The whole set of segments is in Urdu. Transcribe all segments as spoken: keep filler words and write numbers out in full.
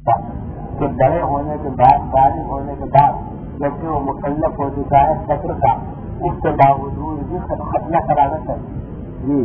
کہ بڑے ہونے کے بعد بالغ ہونے کے بعد جبکہ وہ مکلف ہو چکا ہے فکر کا، اس کے باوجود بھی ختمہ قرارت ہے جی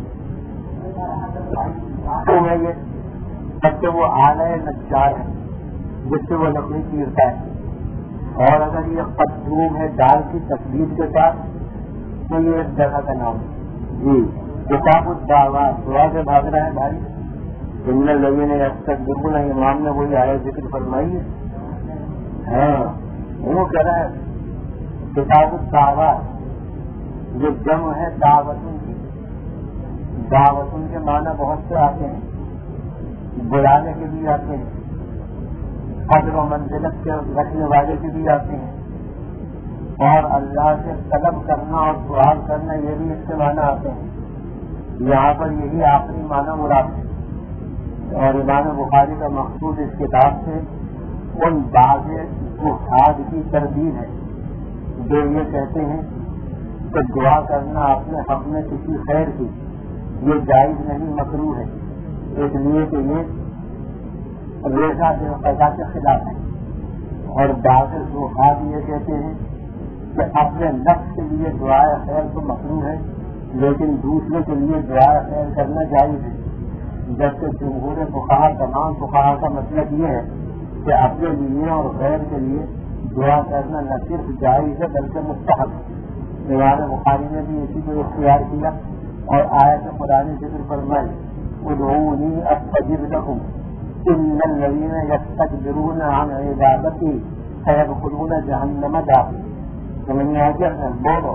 تو ہے یہ بچے وہ آلہ نجار ہے جس سے وہ لکڑی چیرتا ہے، اور اگر یہ قدوم ہے ڈال کی تصویر کے ساتھ تو یہ ایک جگہ کا نام ہے جی کتاب الدعوات دعا سے بھاگ رہا ہے بھائی ان لوگوں نے اب تک بالکل امام نے وہی آیا ذکر فرمائی ہے ہاں وہ کہہ رہا ہے کتاب الدعوات جو جمع ہے دعوتوں کی، دعوتوں کے معنی بہت سے آتے ہیں، بلانے کے بھی آتے ہیں، قدر و منزلت کے رکھنے والے کے بھی آتے ہیں، اور اللہ سے طلب کرنا اور سوال کرنا یہ بھی اس کے معنی آتے ہیں۔ یہاں پر یہی آخری معنی مراد ہے، اور امام بخاری کا مقصود اس کتاب سے ان بعض جہاد کی تردید ہے جو یہ کہتے ہیں کہ دعا کرنا اپنے حق میں کسی خیر کی یہ جائز نہیں مکروہ ہے، اس لیے کہ یہ ریزہ دل قضا کے خلاف ہے، اور بعض جہاد یہ کہتے ہیں کہ اپنے نفس کے لیے دعائے خیر تو مکروہ ہے لیکن دوسرے کے لیے دعائے خیر کرنا جائز ہے، جبکہ جمہور فقہا تمام فقہا کا مطلب یہ ہے کہ اپنے لیے اور غیر کے لیے دعا کرنا نہ صرف جائز ہے بلکہ مستحب ہے۔ امام بخاری نے بھی اسی کو اختیار کیا اور آیت قرآن ذکر فرمائی ادعونی استجب لکم ان الذین یستکبرون عن عبادتی سیدخلون جہنم داخلین۔ سمجھ میں آ گیا بولو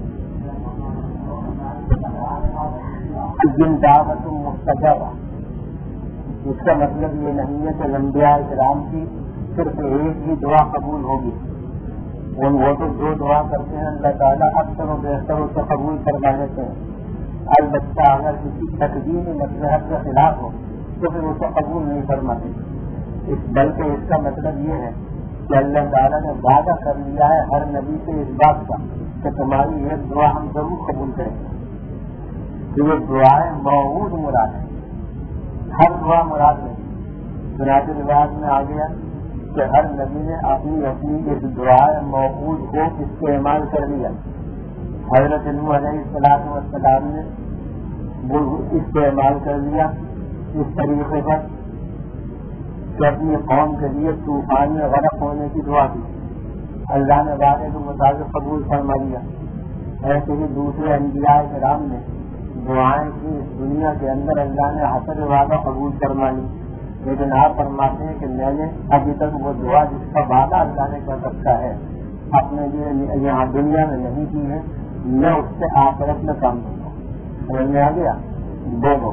جن دعوت مستجابہ، اس کا مطلب یہ نہیں ہے کہ انبیاء کرام کی صرف ایک ہی دعا قبول ہوگی، ان وہ تو جو دعا کرتے ہیں اللہ تعالیٰ اکثر و بیشتر اسے قبول کروا دیتے ہیں، البتہ اگر کسی تقدیم مصلحت کے خلاف ہو تو پھر اسے قبول نہیں فرماتے، اس بلکہ اس کا مطلب یہ ہے کہ اللہ تعالیٰ نے وعدہ کر لیا ہے ہر نبی سے اس بات کا کہ تمہاری یہ دعا ہم ضرور قبول کریں گے، تو یہ دعائیں موعود مراد ہے، ہر دعا مراد نہیں۔ چنانچہ روایت میں آ گیا کہ ہر نبی نے اپنی اپنی اس دعائیں موعود کو استعمال کر لیا۔ حضرت نوح علیہ السلام والسلام نے وہ استعمال کر لیا اس طریقے پر کہ اپنی قوم کے لیے طوفان میں غرق ہونے کی دعا کی، اللہ نے وعدے کے مطابق قبول فرما لیا۔ ایسے ہی دوسرے انبیاء کرام نے دعائیں کی، اس دنیا کے اندر اللہ نے حسر وعدہ قبول فرما لی، لیکن آپ فرماتے ہیں کہ میں نے ابھی تک وہ دعا جس کا وعدہ اللہ نے کر رکھا ہے اپنے لیے یہاں دنیا میں نہیں کی ہے، میں اس سے آخرت میں کام دوں گا۔ سمجھ میں آ گیا؟ بولو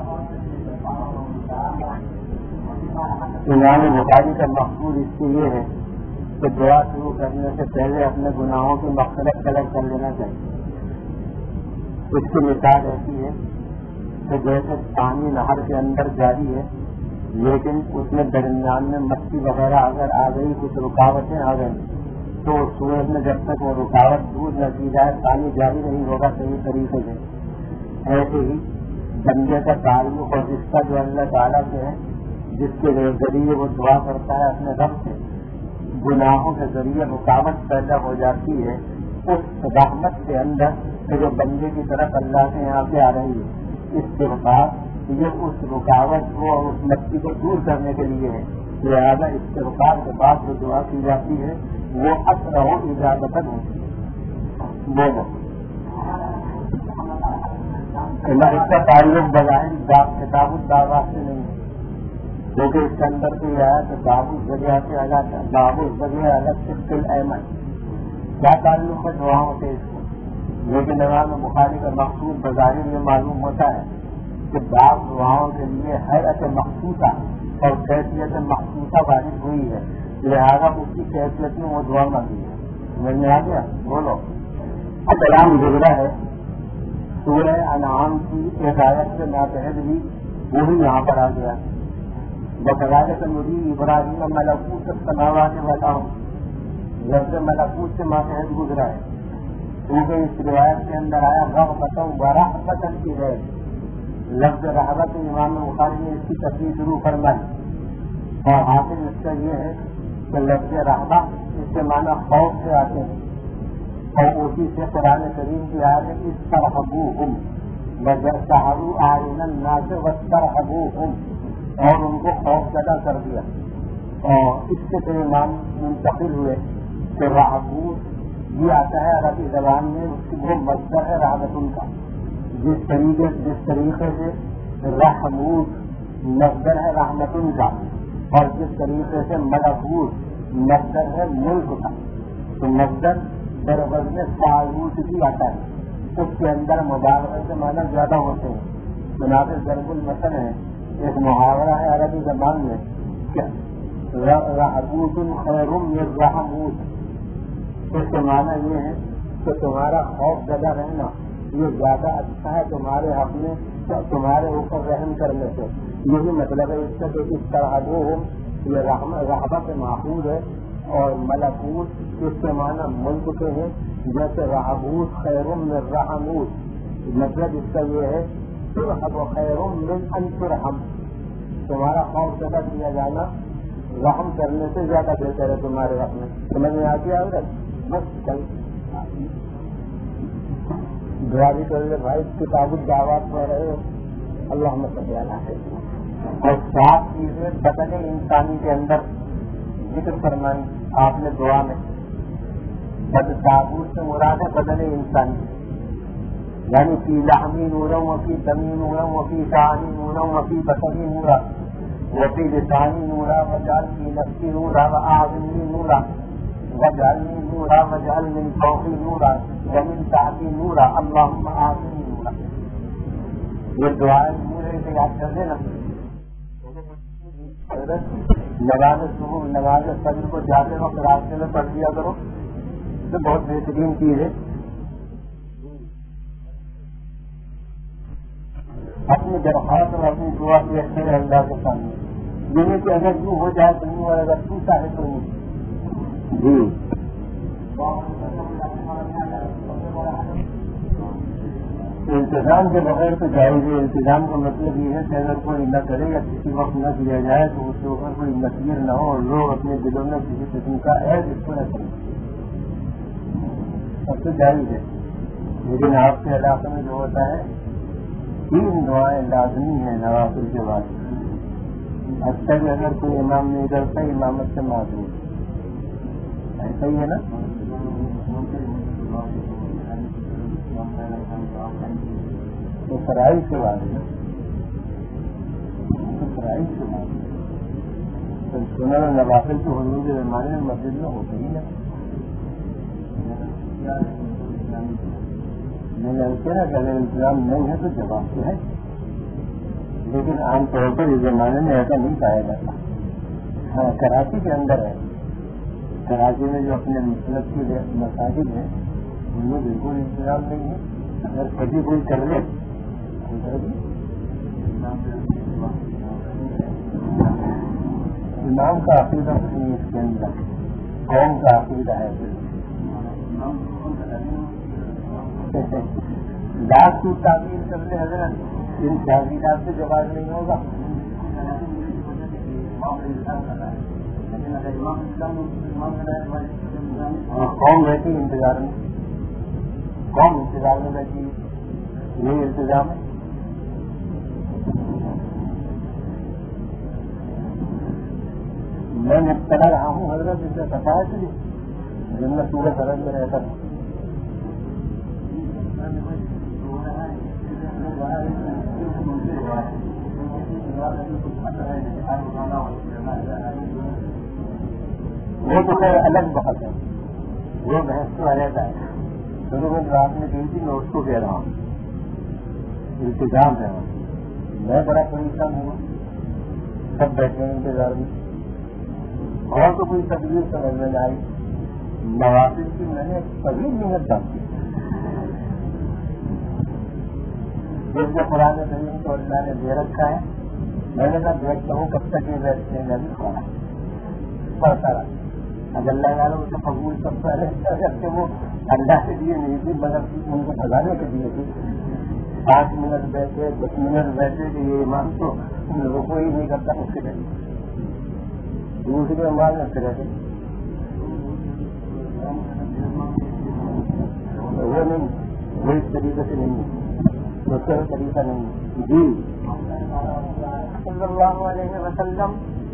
امام بخاری کا مقصود اس کے لیے ہے کہ دعا شروع کرنے سے پہلے اپنے گناہوں کی مغفرت طلب کر لینا چاہیے۔ اس کی مثال ایسی ہے کہ جیسے پانی نہر کے اندر جاری ہے لیکن اس میں درمیان میں مٹی وغیرہ اگر آ گئی، کچھ رکاوٹیں آ گئی تو سورج میں جب تک وہ رکاوٹ دور نہ کی جائے پانی جاری نہیں ہوگا صحیح طریقے سے۔ ایسے ہی بندے کا تعلق اور رشتہ جو اللہ تعالیٰ سے ہے، جس کے ذریعے وہ دعا کرتا ہے اپنے رب سے، گناہوں کے ذریعے رکاوٹ پیدا ہو جاتی ہے، اس رحمت کے اندر جو بندے کی طرف اللہ سے یہاں سے آ رہی ہے، اس کے بعد یہ اس رکاوٹ کو اور اس مٹی کو دور کرنے کے لیے ہے، لہٰذا استغفار کے بعد جو دعا کی جاتی ہے وہ اسرع و اجابت ہوتی ہے۔ بولو اس کا تعلق بظاہر کتاب الدعوات سے نہیں ہے، کیونکہ اس کے اندر تو یہ ہے کہ بابو وجہ سے الگ ہے، بابو وجہ الگ سے احمد کیا تعلق ہے دعاؤں سے اس کو، لیکن امام بخاری کا مقصود بظاہر یہ معلوم ہوتا ہے کہ بعض دعاؤں کے لیے حیرت مخصوصہ اور کیفیت مخصوصہ وارد ہوئی ہے، لہٰذا اس کی کیفیت میں وہ دعا مانگی ہے۔ سمجھ میں آ گیا؟ بولو کلام گزرا ہے سورہ انعام کی ایک آیت کے ماتحت بھی وہی یہاں پر آ گیا، بقرارت نبی ابراہیم ملکوت السماوات والارض، لفظ ملکوت سے ماتحت گزرا ہے، کیونکہ اس روایت کے اندر آیا رغبت و رحمت کی غیر، لفظ رحمت امام بخاری نے اس کی تفصیل شروع فرمائی اور حاصل اس کا یہ ہے کہ لفظ رحمہ اس کے معنی خوف سے آتے ہیں، اور اسی سے قرآن کریم کی آیت ہے استرہبوہم وجعلوا اعین الناس واسترہبوہم، اور ان کو خوف زدہ کر دیا. اور اس کے پھر امام منتقل ہوئے کہ رہبوت یہ آتا ہے عربی زبان میں، اس کی وہ مصدر ہے رحمت ان کا. جس طریقے جس طریقے سے رحموت مصدر ہے رحمت ان کا، اور جس طریقے سے ملکوت مصدر ہے ملک کا، تو مصدر در وزن فاعوت بھی آتا ہے، اس کے اندر مبالغہ کے معنی زیادہ ہوتے ہیں. مناسب ضرب المثل ہے، ایک محاورہ ہے عربی زبان میں کہ رحبوت خیر من رحموت. اس کے معنی یہ ہے کہ تمہارا خوف زدہ رہنا یہ زیادہ اچھا ہے تمہارے حق میں تمہارے اوپر رحم کرنے سے. یہی مطلب ہے اس کا کہ اس طرح وہ ہو یہ رحبت محفوظ ہے، اور ملکوت اس کے معنی ملک کے ہیں، جیسے رحبوت خیر من رحموت. مطلب اس کا یہ ہے ترحب خیر من ان ترحم، تمہارا خوف زدہ کیا جانا رحم کرنے سے زیادہ بہتر ہے تمہارے حق میں. سمجھ میں آتی ہے عورت بس کل دعا بھی کر لے بھائی، کتاب الدعوات پڑھ رہے ہو اللہم صلی علی سیدنا. اور سات چیزیں بدن انسانی کے اندر ذکر فرمائی آپ نے دعا میں. بد تابوت سے مراد ہے بدن انسانی، یعنی فی لحمی نورا وفی دمی نورا وفی شانی نورا وفی بصری نورا وفی لسانی نورا وجعل فی نفسی نورا واعظمنی نورا وجعلنی نورا وجعل من فوقی نورا ومن تحتی نورا اللہم اعظمنی نورا. یہ دعائیں نورے سے یاد کر دینا. نماز صبح نماز فجر کو جاتے وقت راستے میں پڑھ لیا کرو، تو بہت بہترین چیز ہے. اپنی درخواست اور اپنی دعا کی اچھے اللہ کے سامنے یہ کہ اگر یوں ہو جائے تو یوں، اور اگر ٹوٹا ہے تو نہیں. جی انتظام کے بغیر تو جائز ہے. انتظام کا مطلب یہ ہے کہ اگر کوئی نہ کرے یا کسی وقت نہ کیا جائے تو اس کے اوپر کوئی نصیر نہ ہو، اور لوگ اپنے دلوں میں کسی قسم کا عیب اس کو نہ کریں، سب تو جائز ہے. لیکن آپ کے علاقے میں جو ہوتا ہے تین دعائیں لازمی ہیں نوافل کے بعد. اچھا کہ اگر کوئی امام نہیں کرتا امامت سے معذور، ایسا ہی ہے نا. تو فرائی سے بعد ہے، فرائی سے بعد تو سنن نوافل تو حضور کے زمانے میں مسجد میں ہوتے ہی نا. میں نے نا کہ اگر انتظام نہیں ہے تو جواب تو ہے، لیکن عام طور پر اس زمانے میں ایسا نہیں پایا جاتا. ہاں کراچی کے اندر ہے، کراچی میں جو اپنے مسلک کی مساجد ہیں ان میں بالکل انتظام نہیں ہے. اگر کبھی کوئی کر لے امام کا عقیدہ نہیں اس کے اندر، قوم کا عقیدہ ہے. ڈاک کی تعبیر کرنے حضرت ان تعبیرات سے جواب نہیں ہوگا. قوم رہتی انتظار میں، قوم انتظار میں رہتی ہے، یہی انتظام ہے. میں مبتلا رہا ہوں حضرت اس سے پتا ہے چلیے جن میں پورے سرحد میں رہتا تھا. وہ تو خیر الگ بحث ہے، وہ بحث تو رہتا ہے. چلو میں رات میں گئی تھی، میں اس کو کہہ رہا ہوں انتظام ہے. میں بڑا پریشان ہوں، سب بیٹھے ہیں انتظار میں، اور تو کوئی تدبیر سمجھ میں آئی. نوافل کی میں نے کبھی محنت ڈالی جس میں قرآن کریم کو اللہ نے دے رکھا ہے. میں نے کہا دیکھتا ہوں کب تک یہ بیٹھتے ہیں، میں بھی پڑھا پڑھتا رہا. اگر اللہ تعالیٰ اسے قبول کرتا ہے کہ وہ اللہ کے لیے نہیں تھی مطلب ان کو بھگانے کے لیے تھی. پانچ منٹ بیٹھے دس منٹ بیٹھے کہ یہ ایمان تو رکو ہی نہیں کرتا اس کے لیے. دوسری اموال میں پھر وہ نہیں، وہ اس طریقے سے نہیں ہے، اس کا طریقہ نہیں ہے. جی صلی اللہ علیہ وسلم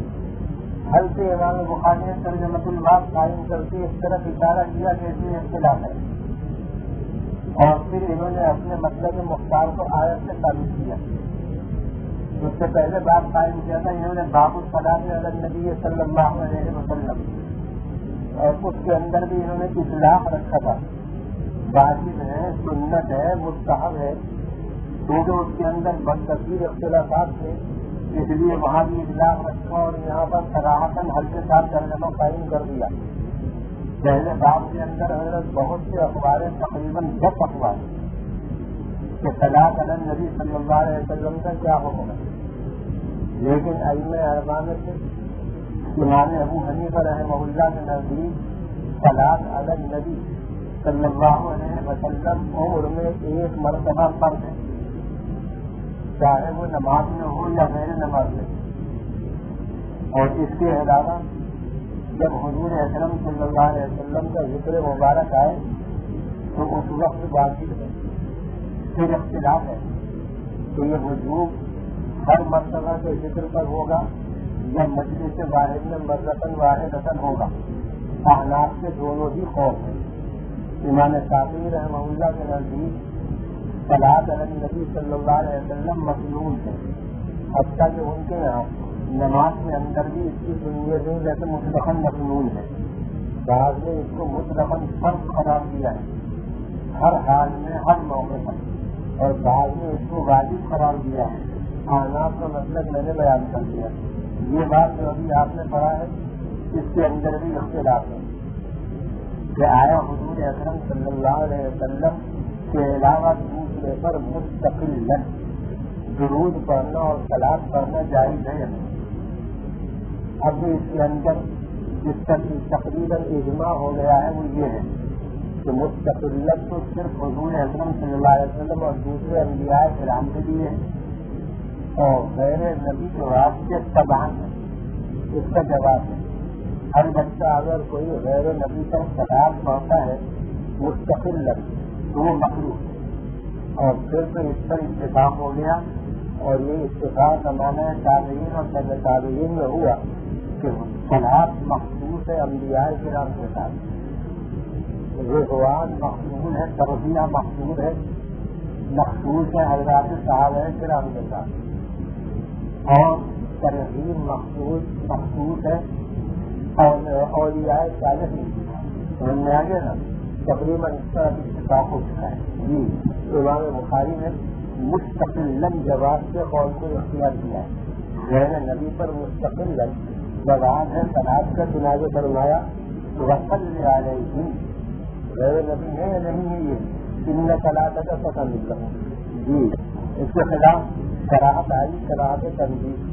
حل سے امام بخاری نے ترجمۃ الباب قائم کر کے اس طرح اشارہ کیا کہ اس میں اختلاف ہے، اور پھر انہوں نے اپنے مطلب مختار کو آیت سے ثابت کیا. اس سے پہلے بات قائم کیا تھا انہوں نے باب الصلاۃ علی النبی صلی اللہ علیہ وسلم، اور اس کے اندر بھی انہوں نے اطلاق رکھا تھا، واجب ہے، سنت ہے، مستحب ہے، کیونکہ اس کے اندر بدتصویر اختلافات تھے، اس لیے وہاں بھی اطلاق رکھا اور یہاں پر صراحتاً حل کے ساتھ ترجمہ قائم کر دیا. پہلے باب کے اندر حضرت بہت سے اخبار، تقریباً دس اخبار کہ صلاۃ علی النبی صلی اللہ علیہ وسلم کا کیا حکم ہے، لیکن ائمہ اربعہ میں سے امام ابو حنیفہ رحمہ اللہ کے نزدیک صلاۃ علی النبی صلی اللہ علیہ وسلم عمر میں ایک مرتبہ فرض ہے، چاہے وہ نماز میں ہو یا غیر نماز میں. اور اس کے علاوہ جب حضور اکرم صلی اللہ علیہ وسلم کا ذکر مبارک آئے تو اس وقت واجب ہے. پھر اختلاف ہے کہ یہ وجوب ہر مرتبہ کے ذکر پر ہوگا یا مجلس واحد میں مرتبہ واحد اثر ہوگا. احناف کے دونوں ہی خوف ہیں. امام شافعی رحمہ اللہ کے نزدیک صلاۃ علی النبی صلی اللہ علیہ وسلم مسنون ہے، حتیٰ کہ ان کے یہاں نماز کے اندر بھی اس کی سنت نہیں، لیکن مطلقاً مسنون ہے. بعض نے اس کو مطلقاً فرض قرار دیا ہے ہر حال میں، ہر موقع پر، اور بعض نے اس کو واجب قرار دیا ہے. احناف کا مطلب میں نے بیان کر دیا. یہ بات جو ابھی آپ نے پڑھا ہے اس کے اندر بھی اختلاف ہے کہ آیا حضور اکرم صلی اللہ علیہ وسلم کے علاوہ دوسرے پر مستقل درود پڑھنا اور صلاۃ پڑھنا جائز ہے. اب بھی اس کے اندر جس کا تقریباً اجماع ہو گیا ہے وہ یہ ہے کہ مستقلت تو صرف حضور اکرم صلی اللہ علیہ وسلم اور دوسرے انبیاء کرام کے لیے ہے، اور غیر نبی کے واسطے تبان ہے. اس کا جواب ہے ہر بچہ اگر کوئی غیر نبی پر صلاۃ پڑھتا ہے مستقل تو وہ مخلوق ہے. اور پھر تو اس پر اتفاق ہو گیا، اور یہ اتفاق کا معنی تابعین اور طب تابعین میں ہوا کہ صلاۃ مخصوص ہے انبیاء کرام کے ساتھ، رضوان مخصوص ہے، تربیہ مخصوص ہے، مخصوص ہے حضرات صحابہ کرام کے ساتھ، اور ترغیب مخصوص مخصوص ہے اور اولیاء صالحین. سمجھ میں آگے نا؟ تقریباً اس طرح اتفاق ہو چکا ہے. جی امام بخاری نے مستقل جواب سے قول کو اختیار کیا ہے. غیر نبی پر مستقل جواب ہے صلاۃ کا چنانچہ فرمایا وصلی علیہم. غیر نبی ہے یا نہیں ہے یہ ان صلاۃ کا پتہ ملتا ہے. جی اس کے خلاف کراہت آئی، کراہت تنظیم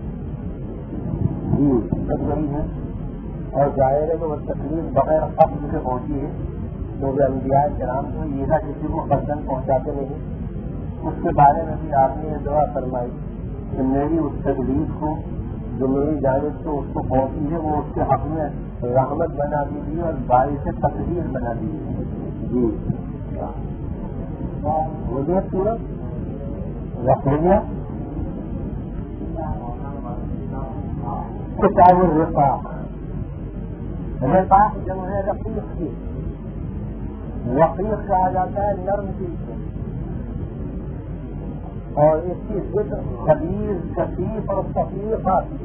جی بچ گئی ہے، اور ظاہر ہے کہ وہ تکلیف بغیر قبض سے پہنچی ہے، کیونکہ انبیاء کرام کو یہ نہ کسی کو برتن پہنچاتے نہیں. اس کے بارے میں بھی آپ نے یہ دعا فرمائی کہ میری اس تکلیف کو جو میری جانب سے اس کو پہنچی ہے وہ اس کے حق میں رحمت بنا دیجیے اور باعث سے تقدیر بنا دیجیے. جی مجھے پورا رکھیے کتاب الرفاق. رفاق جب ہے رفیق کی، رفیق کہا جاتا ہے نرم چیز کو، اور اس کی ضد خبیث کثیف اور تفریح آتی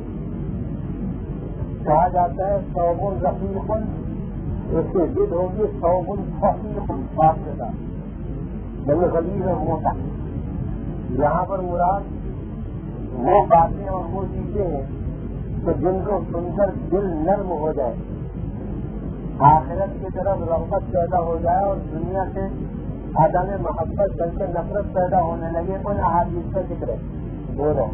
کہا جاتا ہے صوبن رفیق. اس کی ضد ہوگی صوبن خفیف بات کے ساتھ، جب خبیث اور موٹا. یہاں پر مراد وہ باتیں اور وہ چیزیں ہیں کہ جن کو سن کر دل نرم ہو جائے، آخرت کی طرف رغبت پیدا ہو جائے اور دنیا سے عدم محبت بلکہ نفرت پیدا ہونے لگے. کوئی احادیث کا ذکر ہے بولو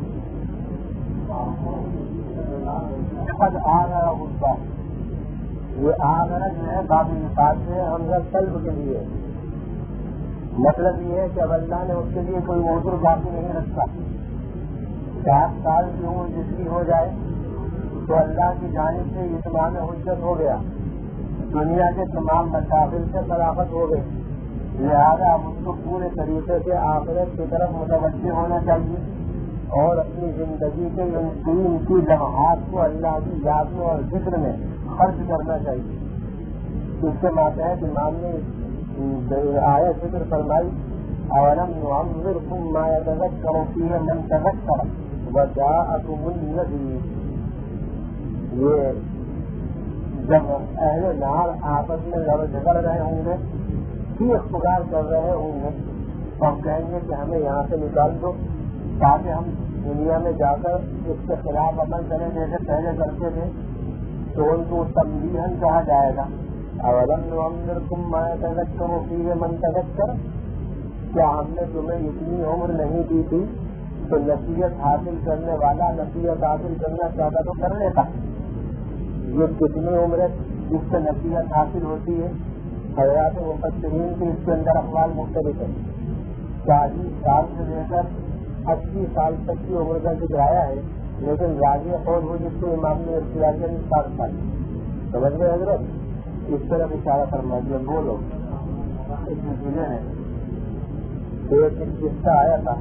خود آ رہا غصہ. یہ آ رہا جو ہے باب نفاذ سے حمزہ قلب کے لیے، مطلب یہ ہے کہ اب اللہ نے اس کے لیے کوئی موضوع باقی نہیں رکھا. سات سال کی عمر جس کی ہو جائے تو اللہ کی جانب سے اتمام حجت ہو گیا، دنیا کے تمام مسائل سے فراغت ہو گئی، لہذا ہم اس کو پورے طریقے سے آخرت کی طرف متوجہ ہونا چاہیے اور اپنی زندگی کے ان تین کی لمحات کو اللہ کی یاد میں اور ذکر میں خرچ کرنا چاہیے۔ اس کے ماتحت امام نے آیت ذکر فرمائی، اولم نعمرکم ما یتذکر فیہ من تذکر وجاءکم النذیر۔ یہ جب اہل نار آپس میں لڑ جھگڑ رہے ہوں گے، چیخ پکار کر رہے ہوں گے، تو ہم کہیں گے کہ ہمیں یہاں سے نکال دو تاکہ ہم دنیا میں جا کر اس کے خلاف عمل کریں جیسے پہلے کرتے تھے، تو ان کو تنبیہن کہا جائے گا۔ اولم نعمرکم ما یتذکر فیہ من تذکر، کیا ہم نے تمہیں اتنی عمر نہیں دی تھی تو نصیحت حاصل کرنے والا نصیحت حاصل کرنا چاہتا تو کر لیتا؟ یہ کتنی عمر ہے جس سے نصیحت حاصل ہوتی ہے؟ حضرات مفسرین کے اس کے اندر اقوال مختلف ہے۔ چالیس سال سے لے کر اسی سال تک کی عمر کا ذکر آیا ہے، لیکن راجح قول وہ جس کو امام نے اختیار کیا ساٹھ سال سمجھ گئے حضرت؟ اس طرف اشارہ فرما دیا۔ بولو اس میں چیزیں ہیں، ایک قصہ آیا تھا،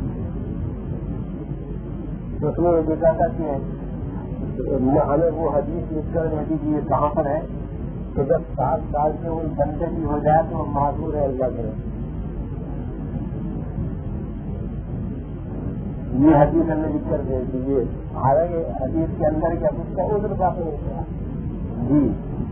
اس میں یہ لکھا تھا کہ ہمیں وہ حدیث لکھ کر دے دیجیے کہاں پر ہے کہ جب سات سال سے وہ بندے کی ہو جائے تو معذور ہے اللہ کرے۔ یہ حدیث ہمیں لکھ کر دے دیجیے، حالانکہ حدیث کے اندر کیا کچھ کا عذر کافی نہیں کیا جی۔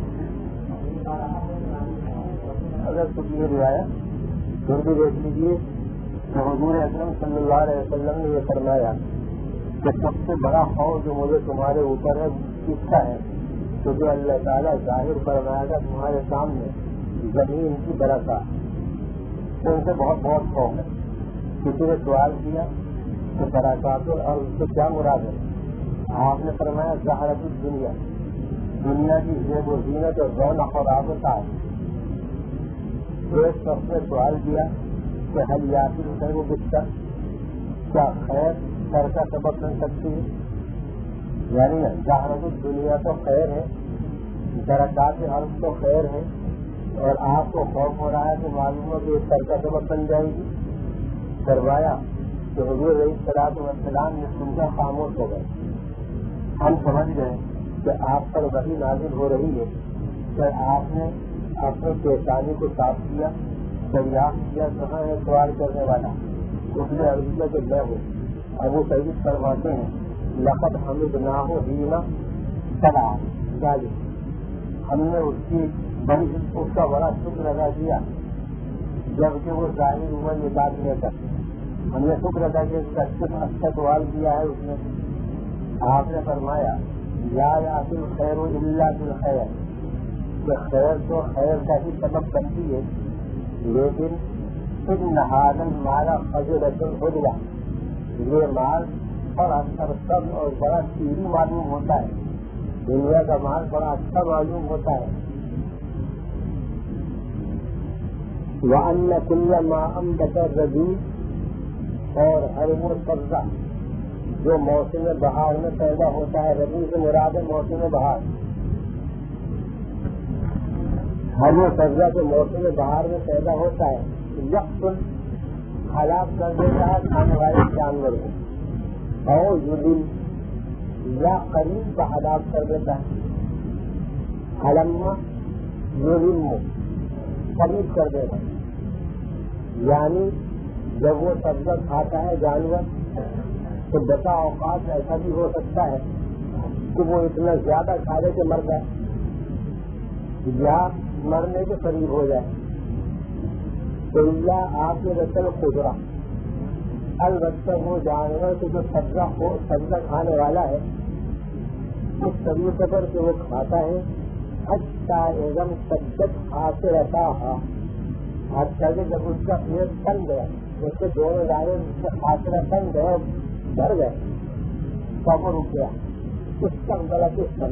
اگر کچھ یہ روایت پھر بھی دیکھ لیجیے تو حضور اکرم صلی اللہ علیہ وسلم نے یہ فرمایا کہ سب سے بڑا خوف جو مجھے تمہارے اوپر ہے کس کا ہے؟ تو جو اللہ تعالیٰ ظاہر فرمایا گا تمہارے سامنے زمین کی برکات، ان سے بہت بہت خوف ہے۔ کسی نے سوال کیا کہ برکات اور اس سے کیا مراد ہے؟ آپ نے فرمایا زہرت الدنیا، دنیا کی زیب و زینت اور رونق اور آباد۔ ایک شخص نے سوال کیا کہ حل یاتی خیر و بستر، کیا خیر خیر کا سبب بن سکتی ہے؟ یعنی زہرت الدنیا تو خیر ہے، برکات ارض تو خیر ہے، اور آپ کو خوف ہو رہا ہے کہ معلوم ہو کہ ایک خیر کا سبب بن جائے گی؟ کروایا کہ حضور علیہ الصلوۃ والسلام نے سن کر خاموش ہو گئے۔ ہم سمجھ گئے کہ آپ پر وحی نازل ہو رہی ہے، کہ آپ نے اپنے پیشانی کو صاف کیا، دریافت کیا کہاں ہے سوال کرنے والا؟ اس نے عرض کیا کہ میں ہوں۔ ابو سعید فرماتے ہیں لقد حمدناہ حین طلع ذلک، ہم نے اس کی بڑی اس کا بڑا شکر ادا کیا جبکہ وہ ظاہر ہوا یہ بات لے کر۔ ہم نے شکر ادا کیا اس کا اچھا سوال کیا ہے اس نے۔ آپ نے فرمایا یا یاتی الخیر الا بالخیر، کہ خیر تو خیر کا ہی سبب بنتی ہے، لیکن ان هذا المال فضیلۃ العلیٰ، یہ مال بڑا سرسبز اور بڑا قیمتی معلوم ہوتا ہے، دنیا کا مال بڑا اچھا معلوم ہوتا ہے۔ وَأَنَّ كُلَّ مَا أَنبَتَ الرَّبِيعُ، اور ہر وہ سبزہ جو موسم بہار میں پیدا ہوتا ہے، ربیع سے مراد ہے موسم بہار، ہر وہ سبزہ جو موسم بہار میں پیدا ہوتا ہے یقین ہلاک کر دیتا ہے کھانے والے جانور کو، اور یدل یا قریب کا ہلاک کر دیتا ہے، حلما یدل قریب کر دیتا ہے، یعنی جب وہ سبزہ کھاتا ہے جانور تو بتا اوقات ایسا بھی ہو سکتا ہے کہ وہ اتنا زیادہ کھا لے کہ مر جائے یا مرنے کے قریب ہو جائے۔ تو اللہ آپ کے رسل خدرا، البتہ وہ جانور کہ جو سبزہ ہو سبزہ کھانے والا ہے اس طریقے پر کہ وہ کھاتا ہے اچھا ایگم سبزت آتے رہتا ہے، اچھا کہ جب اس کا پیٹ بن گیا، اس کے دونوں دائرے اس کا خاطرہ بن گئے بڑھ گئے تو وہ رک گیا، اس کا غلط استعمال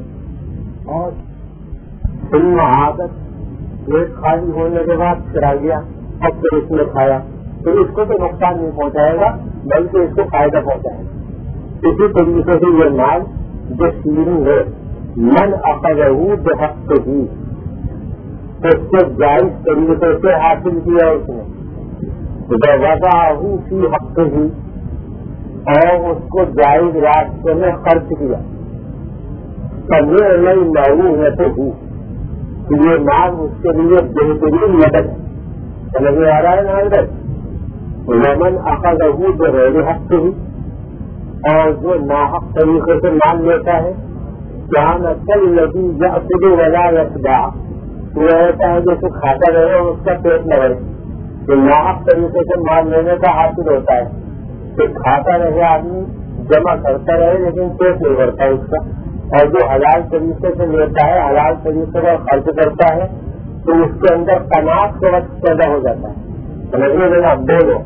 اور ان عادت پیٹ خالی ہونے کے بعد چرا گیا، اب پھر اس نے کھایا تو اس کو تو نقصان نہیں پہنچائے گا بلکہ اس کو فائدہ پہنچائے گا۔ اسی طریقے سے یہ مال جو سیری ہے من اخذہ بحق ہی، اس کو جائز طریقے سے حاصل کیا اس نے، وضعہ فی حق ہی، اور اس کو جائز راستے میں خرچ کیا، فنعم المعونۃ ہو، یہ مال اس کے لیے بہترین مدد ہے۔ سمجھ میں آ رہا ہے نا اندر؟ ومن اخذہ بغیر حق ہی، اور جو ناحق طریقے سے مال لیتا ہے، کان کالذی یأکل ولا یشبع، وہ ایسا ہے جیسے کھاتا رہے اور اس کا پیٹ نہ بھرے۔ جو ناحق طریقے سے مال لینے کا حاصل ہوتا ہے کہ کھاتا رہے آدمی، جمع کرتا رہے لیکن پیٹ نہیں بھرتا اس کا، اور جو حلال طریقے سے لیتا ہے، حلال طریقے سے خرچ کرتا ہے، تو اس کے اندر قناعت کا وقت پیدا ہو جاتا ہے۔ سمجھنے دینا بولو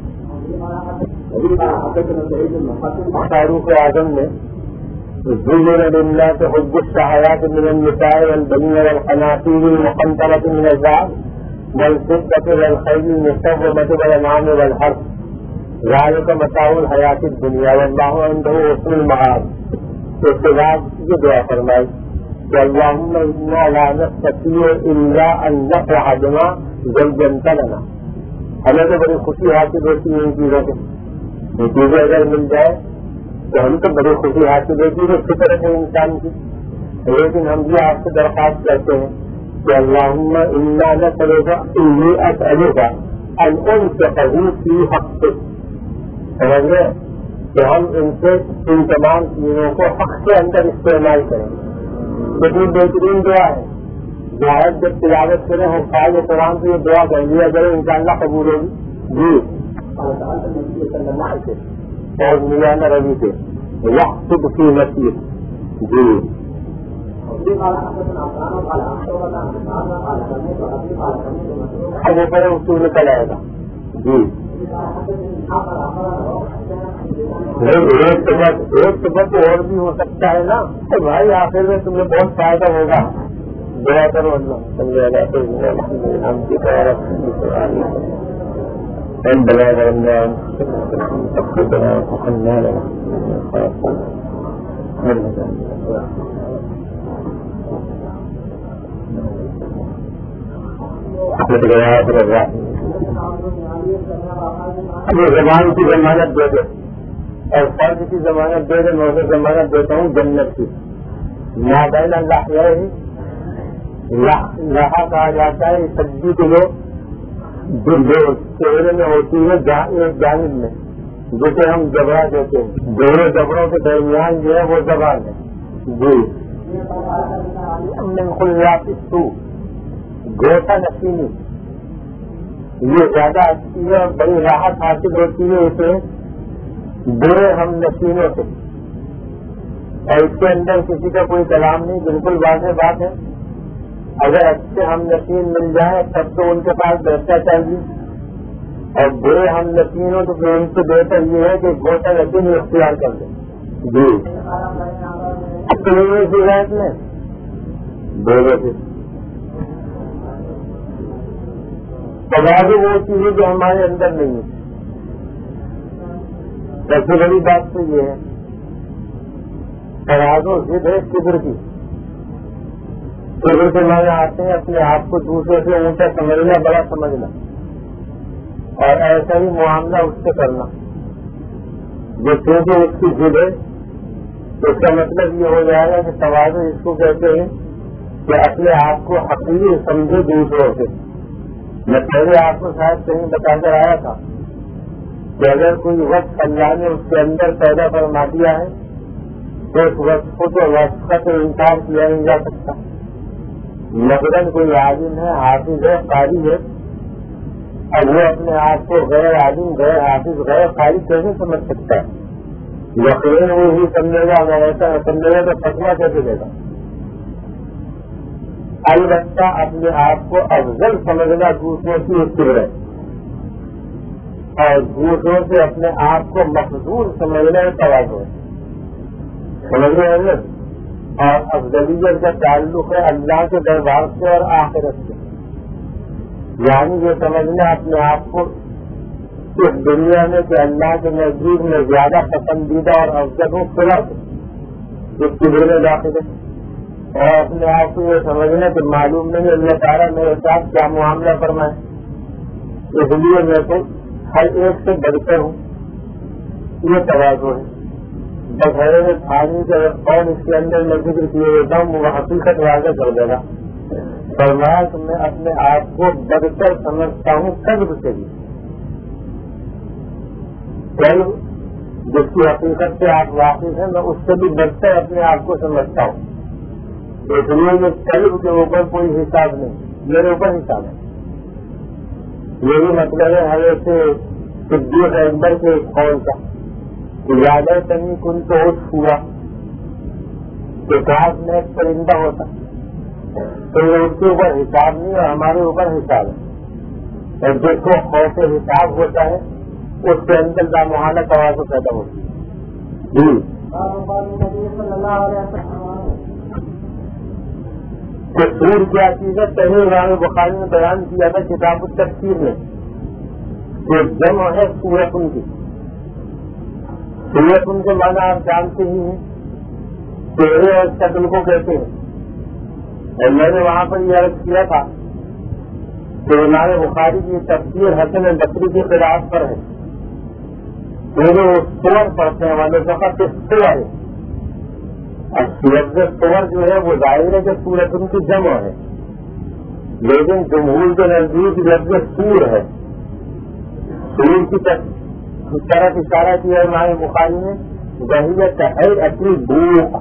فاروق اعظم نے زین للناس حب الشهوات من النساء والبنين والقناطير المقنطرة من الذهب والفضة والخيل المسومة والأنعام والحرث ذلك متاع الحياة الدنيا والله عنده حسن المآب۔ اس کے بعد یہ دعا فرمائی کہ اللہم انا لا نستطيع الا ان نفرح بما زينت لنا، ہمیں تو بڑی خوشی حاصل ہوتی ہے ان چیزوں سے، یہ چیزیں اگر مل جائے تو ہم تو بڑی خوشی حاصل ہوتی ہے فطر ہے انسان کی، لیکن ہم بھی آپ سے درخواست کرتے ہیں کہ اللہم انا نسألک انی اسألک ان انفقہ فی حق، سمجھ گئے کہ ہم ان سے ان تمام چیزوں کو حق کے اندر استعمال کریں۔ کتنی بہترین دعا ہے، جب جب تلاوت کریں ہم فائدہ قرآن سے یہ دعا کر لیا کریں، انشاءاللہ قبول ہوگی۔ جی اور مولانا ربی سے یحسب فی مسیح۔ جی اب وہ کریں اصول نکل آئے گا۔ جی ایک سبق اور بھی ہو سکتا ہے نا تو بھائی آخر میں تمہیں بہت فائدہ ہوگا۔ دعا کرو اللہ سمجھے ہم کی اپنی زبان کی ضمانت دے دے اور فرض کی ضمانت دے دے، میں اسے ضمانت دیتا ہوں جنت کی۔ مابین اللہ یہاں کہا جاتا ہے سبزی کے لوگ جو چہرے میں ہوتی ہے ایک جانب میں، جسے ہم جبڑا دیتے ہیں، دونوں جبڑوں کے درمیان جو ہے وہ زبان ہے۔ جی خلاصو گوشہ نشینی، یہ زیادہ اچھی ہے اور بڑی راحت حاصل ہوتی ہے اسے برے ہم نشینوں سے، اور اس کے اندر کسی کا کوئی کلام نہیں، بالکل واضح بات ہے۔ اگر اچھے ہم نشین مل جائیں تب تو ان کے پاس بیٹھنا چاہیے، اور برے ہم نشین ہو تو پھر ان سے بہتر یہ ہے کہ گوشہ نشین اختیار کر دیں۔ جی سیرت میں بولے تھے تبادل وہ چیزیں جو ہمارے اندر نہیں ہے۔ سب سے بڑی بات تو یہ ہے ترازو ضد ہے کبر کی، کبر کے معنی آتے ہیں اپنے آپ کو دوسرے سے اونچا سمجھنا، بڑا سمجھنا، اور ایسا ہی معاملہ اس سے کرنا جو چیزیں اس کی ضد ہے۔ اس کا مطلب یہ ہو جائے گا کہ تواضع اس کو کہتے ہیں کہ اپنے آپ کو حقیر سمجھے دوسروں سے۔ میں پہلے آپ کو شاید کہیں بتا کر آیا تھا کہ اگر کوئی وقت اللہ نے اس کے اندر پیدا فرما دیا ہے تو اس وقت کو تو وقت کا تو انکار کیا نہیں جا سکتا۔ مثلاً کوئی عالم ہے، حافظ ہے، قاری ہے، اور وہ اپنے آپ کو غیر عالم، غیر حافظ، غیر قاری کیسے سمجھ سکتا ہے؟ یقین وہی سمجھے گا، اگر ایسا سمجھے گا تو فتویٰ کیسے دے گا؟ البتہ اپنے آپ کو افضل سمجھنا دوسروں کی کبر ہے، اور دوسروں سے اپنے آپ کو مفضول سمجھنا تواضع ہے۔ سمجھ رہے ہیں؟ اور افضلیت کا تعلق ہے اللہ کے دربار سے اور آخرت سے، یعنی یہ سمجھنا اپنے آپ کو اس دنیا میں کہ اللہ کے نزدیک میں زیادہ پسندیدہ اور افضل ہوں خدا سے، اس کبر میں داخل ہے۔ اور اپنے آپ کو یہ سمجھنا کہ معلوم نہیں اللہ تعالیٰ میرے ساتھ کیا معاملہ فرمائے، اس لیے میں تو ہر ایک سے بڑھتا ہوں، یہ تواضع ہے۔ بغیر پانی کا کون اس کے اندر میں ذکر کیے دیتا ہوں وہ حقیقت واضح کر دے گا۔ فرمایا کہ میں اپنے آپ کو بدتر سمجھتا ہوں قلب سے بھی، قلب جس کی حقیقت سے آپ واقف ہیں میں اس سے بھی بدتر اپنے آپ کو سمجھتا ہوں، اس لیے میں قلب کے اوپر کوئی حساب نہیں، میرے اوپر حساب ہے۔ یہی مطلب ہے حضرت صدیق اکبر کے قول کا کہ زیادہ تنی کن تو اٹھ ہوا کہ کاش میں ایک پرندہ ہوتا، تو یہ اس کے اوپر حساب نہیں اور ہمارے اوپر حساب ہے، اور جس کو خوف حساب ہوتا ہے اس کے اندر لامحالہ تواضع پیدا ہوتی ہے۔ جی کہ سور کیا چیز ہے، پہلے امام بخاری نے بیان کیا تھا کتاب التفسیر میں کہ جمع ہے سورت ان کی، سورت ان کے معنی آپ جانتے ہی ہیں، چہرے اور شکل کو کہتے ہیں، اور میں نے وہاں پر یہ عرض کیا تھا کہ امام بخاری کی تفسیر حسن بصری کی خلاف پر ہے، وہ سور پڑھتے ہیں والے فقط سور ہے، اب لفظ سور جو ہے وہ ظاہر ہے کہ سورت ان کی جمع ہے، لیکن جمہور کے نزدیک لفظ سور ہے، سور کی طرف اشارہ کیا ہے امام بخاری نے، وہی ہے اپنی بھوک،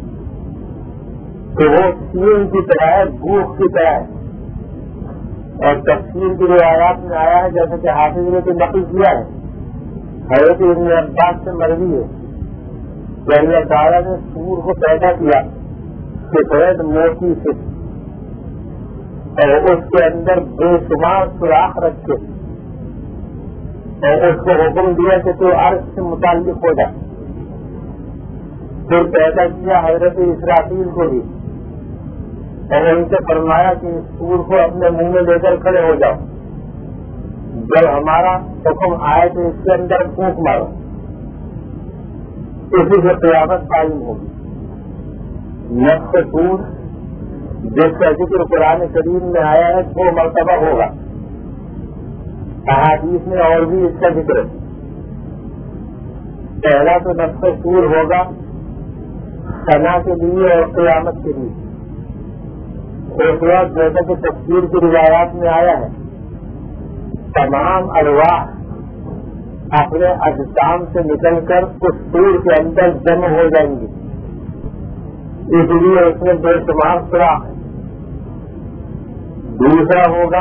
تو وہ سین کی طرح ہے، بھوک کی طرح ہے، اور تفسیر کی روایات میں آیا ہے جیسے کہ حافظ نے تو نقل کیا ہے، حضرت ابن عباس سے مروی ہے کہ اللہ تعالیٰ نے سور کو پیدا کیا سفید موتی سے، اور اس کے اندر بے شمار سوراخ رکھے، اور اس کو حکم دیا کہ تو عرش سے متعلق ہو جائے، پھر پیدا کیا حضرت اسرافیل کو بھی، اور ان سے فرمایا کہ اس سور کو اپنے منہ میں لے کر کھڑے ہو جاؤ، جب ہمارا حکم آئے تو اس کے اندر پھونک مارو، اسی سے قیامت قائم ہوگی۔ نفس سور جس کا ذکر قرآن کریم میں آیا ہے دو مرتبہ ہوگا، احادیث میں اور بھی اس کا ذکر ہے۔ پہلا تو نفس سور ہوگا سنا کے لیے اور قیامت کے لیے، اس وقت جیسا کہ تفسیر کی روایات میں آیا ہے تمام ارواح اپنے اجسام سے نکل کر اس سور کے اندر جمع ہو جائیں گی، اس لیے اس میں بے شمار سوراخ ہے۔ دوسرا ہوگا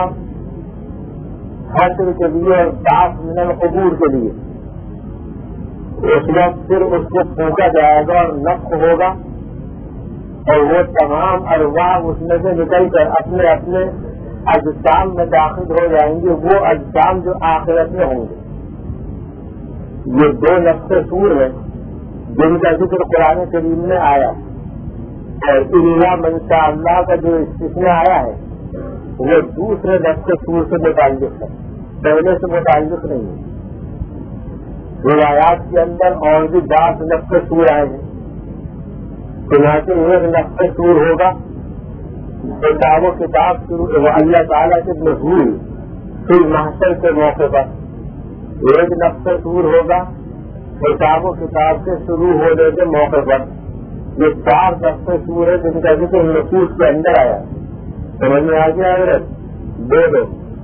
حشر کے لیے اور صاف من القبور کے لیے، اس وقت پھر اس کو پھونکا جائے گا اور نفخ ہوگا، اور وہ تمام ارواح اس میں سے نکل کر اپنے اپنے اجسام میں داخل ہو جائیں گے، وہ اجسام جو آخرت میں ہوں گے۔ یہ دو نفس سور ہیں جن کا ذکر قرآن کریم میں آیا، اور الا من شاء اللہ کا جو اس میں آیا ہے وہ دوسرے نفس سور سے متعلق ہے، پہلے سے متعلق نہیں ہے۔ روایات کے اندر اور بھی بات نفس سور آئے ہیں، چنانچہ ایک نفس سور ہوگا کتاب و کتاب شروع اللہ تعالیٰ کے نزول پھر محشر کے موقع پر، ایک نفس سور ہوگا کتاب و کتاب سے شروع ہونے کے موقع پر۔ یہ چار نفس سور ہے جن کا ذکر نصوص کے اندر آیا، سمجھ میں آ گیا حضرت؟ دو دو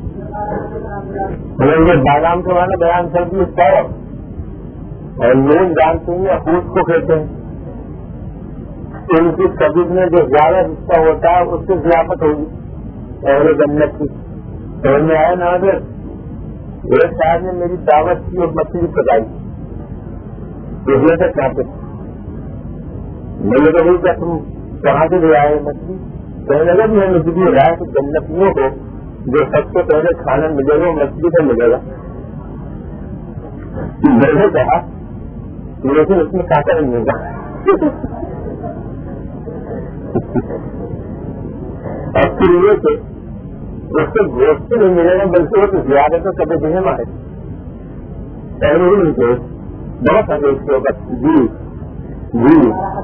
بادام کے معنی بیان کر دی سو، اور لوگ جانتے ہیں اخوت کو کہتے ہیں، ان کی قبض میں جو زیادہ حصہ ہوتا ہے اس سے ضیافت ہوگی اہل جنت کی، سمجھ میں آیا نا حضرت؟ ایک صاحب نے میری دعوت کی اور مچھلی پکائی، اس میں سے کھاتے میں نے کہا کیا تم کہاں سے لے آئے مچھلی؟ کہنے لگا بھی ہمیں مجھے رہا ہے کہ جنتیوں کو جو سب سے پہلے کھانا ملے گا وہ مچھلی کا ملے گا۔ میں نے کہا لیکن اس میں کھاتا نہیں ملے گا، اور پھر یہ کہ اس سے گوشت نہیں ملے گا بلکہ وہ تو زیادہ تو کبھی دن ہے پہلے ہی نہیں بہت ہے اس کے اوپر جی جی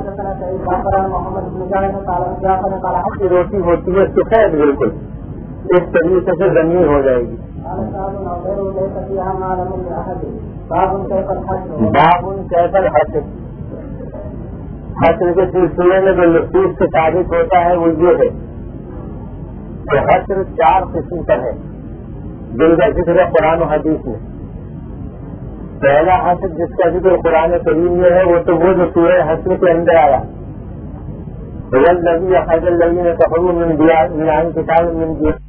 کی روٹی ہوتی ہے سفید بالکل اس طریقے سے زمین ہو جائے گی. بابن کیسل حسر حسر کے سلسلے میں جو لطیف سے ثابت ہوتا ہے وہ یہ ہے کہ حسر چار قسم کا ہے جن کا ذکر ہے قرآن و حدیث میں. پہلا حسر جس کا ذکر قرآن کریم میں ہے وہ تو وہ جو سورہ حسر کے اندر آیا والذی اخرج الذین کفروا من دیارہم کتاب من